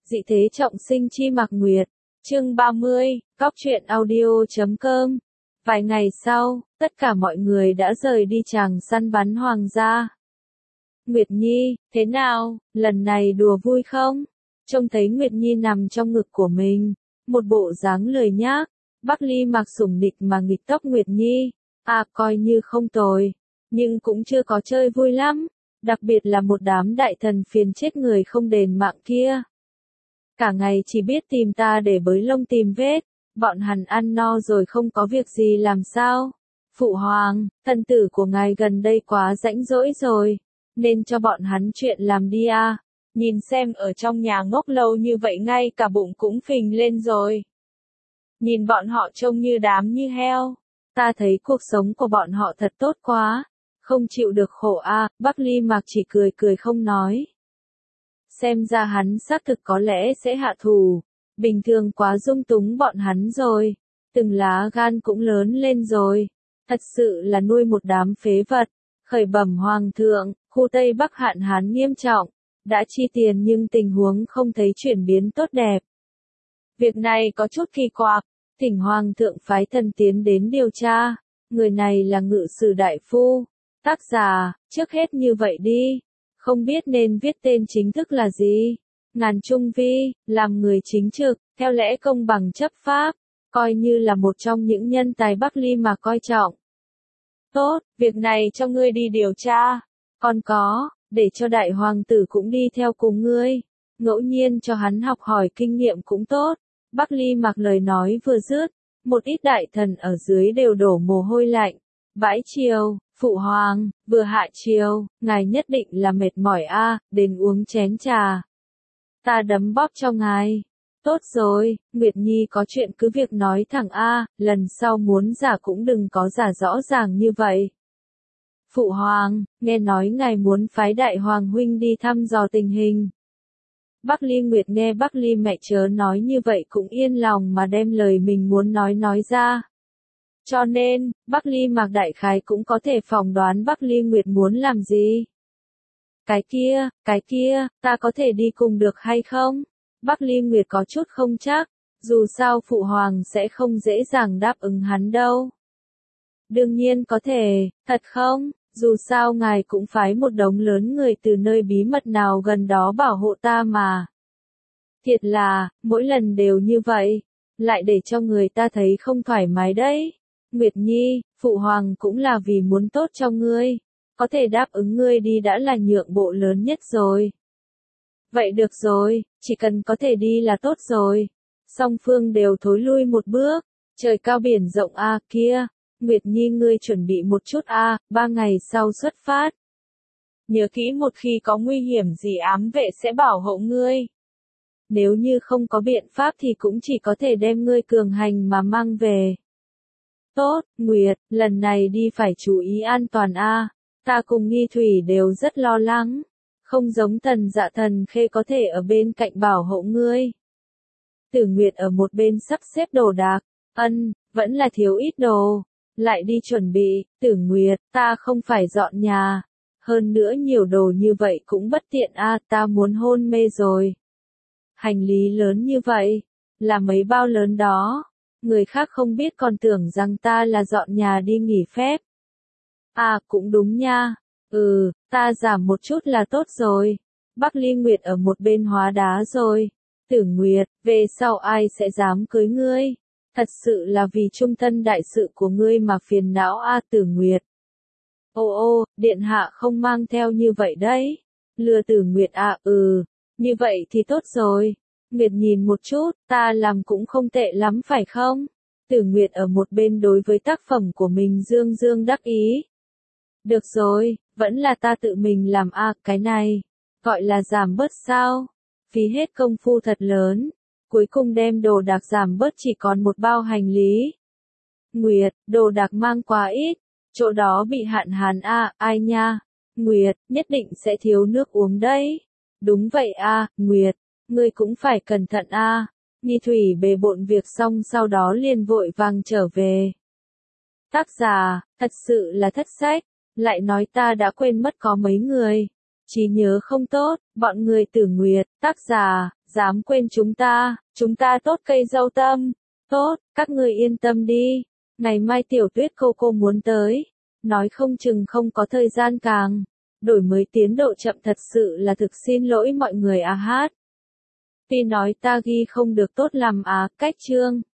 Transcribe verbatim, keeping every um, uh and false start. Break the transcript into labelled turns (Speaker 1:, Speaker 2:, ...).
Speaker 1: Dị thế trọng sinh chi Mạc Nguyệt. Chương ba mươi, Cóc truyện audio.com. Vài ngày sau, tất cả mọi người đã rời đi chàng săn bắn hoàng gia. Nguyệt Nhi, thế nào, lần này đùa vui không? Trông thấy Nguyệt Nhi nằm trong ngực của mình, một bộ dáng lười nhác, Bắc Ly Mạc sủng nịch mà nghịch tóc Nguyệt Nhi, à coi như không tồi, nhưng cũng chưa có chơi vui lắm, đặc biệt là một đám đại thần phiền chết người không đền mạng kia. Cả ngày chỉ biết tìm ta để bới lông tìm vết, bọn hắn ăn no rồi không có việc gì làm sao? Phụ hoàng, thần tử của ngài gần đây quá rãnh rỗi rồi, nên cho bọn hắn chuyện làm đi à. Nhìn xem ở trong nhà ngốc lâu như vậy ngay cả bụng cũng phình lên rồi. Nhìn bọn họ trông như đám như heo. Ta thấy cuộc sống của bọn họ thật tốt quá. Không chịu được khổ à, Bắc Ly Mạc chỉ cười cười không nói. Xem ra hắn xác thực có lẽ sẽ hạ thủ. Bình thường quá dung túng bọn hắn rồi. Từng lá gan cũng lớn lên rồi. Thật sự là nuôi một đám phế vật. Khởi bẩm hoàng thượng, khu Tây Bắc hạn hán nghiêm trọng. Đã chi tiền nhưng tình huống không thấy chuyển biến tốt đẹp. Việc này có chút kỳ quặc, thỉnh hoàng thượng phái thần tiến đến điều tra. Người này là ngự sử đại phu. Tác giả, trước hết như vậy đi. Không biết nên viết tên chính thức là gì? Ngàn Trung Vi, làm người chính trực, theo lẽ công bằng chấp pháp, coi như là một trong những nhân tài Bắc Ly mà coi trọng. Tốt, việc này cho ngươi đi điều tra. Còn có, để cho đại hoàng tử cũng đi theo cùng ngươi. Ngẫu nhiên cho hắn học hỏi kinh nghiệm cũng tốt. Bắc Ly Mặc lời nói vừa dứt, một ít đại thần ở dưới đều đổ mồ hôi lạnh. Bãi chiều, phụ hoàng, vừa hạ chiều, ngài nhất định là mệt mỏi a, à, đến uống chén trà. Ta đấm bóp cho ngài. Tốt rồi, Nguyệt Nhi có chuyện cứ việc nói thẳng a, à, lần sau muốn giả cũng đừng có giả rõ ràng như vậy. Phụ hoàng, nghe nói ngài muốn phái đại hoàng huynh đi thăm dò tình hình. Bắc Ly Nguyệt nghe Bắc Ly mẹ chớ nói như vậy cũng yên lòng mà đem lời mình muốn nói nói ra. Cho nên, Bắc Ly Mạc đại khái cũng có thể phỏng đoán Bắc Ly Nguyệt muốn làm gì. Cái kia, cái kia, ta có thể đi cùng được hay không? Bắc Ly Nguyệt có chút không chắc, dù sao phụ hoàng sẽ không dễ dàng đáp ứng hắn đâu. Đương nhiên có thể, thật không? Dù sao ngài cũng phái một đống lớn người từ nơi bí mật nào gần đó bảo hộ ta mà. Thiệt là, mỗi lần đều như vậy, lại để cho người ta thấy không thoải mái đấy. Nguyệt Nhi, phụ hoàng cũng là vì muốn tốt cho ngươi, có thể đáp ứng ngươi đi đã là nhượng bộ lớn nhất rồi. Vậy được rồi, chỉ cần có thể đi là tốt rồi. Song phương đều thối lui một bước, trời cao biển rộng a à, kia. Nguyệt Nhi ngươi chuẩn bị một chút a, à, ba ngày sau xuất phát. Nhớ kỹ một khi có nguy hiểm gì ám vệ sẽ bảo hộ ngươi. Nếu như không có biện pháp thì cũng chỉ có thể đem ngươi cường hành mà mang về. Tốt, Nguyệt, lần này đi phải chú ý an toàn a, à. Ta cùng Nghi Thủy đều rất lo lắng. Không giống Thần Dạ Thần Khê có thể ở bên cạnh bảo hộ ngươi. Tử Nguyệt ở một bên sắp xếp đồ đạc, ân, vẫn là thiếu ít đồ. Lại đi chuẩn bị, Tử Nguyệt, ta không phải dọn nhà. Hơn nữa nhiều đồ như vậy cũng bất tiện a, à, ta muốn hôn mê rồi. Hành lý lớn như vậy, là mấy bao lớn đó. Người khác không biết còn tưởng rằng ta là dọn nhà đi nghỉ phép. À, cũng đúng nha. Ừ, ta giảm một chút là tốt rồi. Bắc Ly Nguyệt ở một bên hóa đá rồi. Tử Nguyệt, về sau ai sẽ dám cưới ngươi? Thật sự là vì trung thân đại sự của ngươi mà phiền não a, Tử Nguyệt. Ô ô, điện hạ không mang theo như vậy đấy. Lừa Tử Nguyệt à, ừ, như vậy thì tốt rồi. Nguyệt nhìn một chút, ta làm cũng không tệ lắm phải không? Tử Nguyệt ở một bên đối với tác phẩm của mình dương dương đắc ý. Được rồi, vẫn là ta tự mình làm a, à, cái này, gọi là giảm bớt sao? Phí hết công phu thật lớn. Cuối cùng đem đồ đạc giảm bớt chỉ còn một bao hành lý. Nguyệt, đồ đạc mang quá ít, chỗ đó bị hạn hán a, à, ai nha? Nguyệt, nhất định sẽ thiếu nước uống đấy. Đúng vậy a, à, Nguyệt, ngươi cũng phải cẩn thận a. À. Nghi Thủy bề bộn việc xong sau đó liền vội vàng trở về. Tác giả, thật sự là thất sách, lại nói ta đã quên mất có mấy người. Trí nhớ không tốt, bọn người Tử Nguyệt, tác giả, dám quên chúng ta, chúng ta tốt cây dâu tâm. Tốt, các người yên tâm đi. Ngày mai tiểu tuyết cô cô muốn tới. Nói không chừng không có thời gian càng. Đổi mới tiến độ chậm thật sự là thực xin lỗi mọi người à hát. Tuy nói ta ghi không được tốt lắm à, cách chương.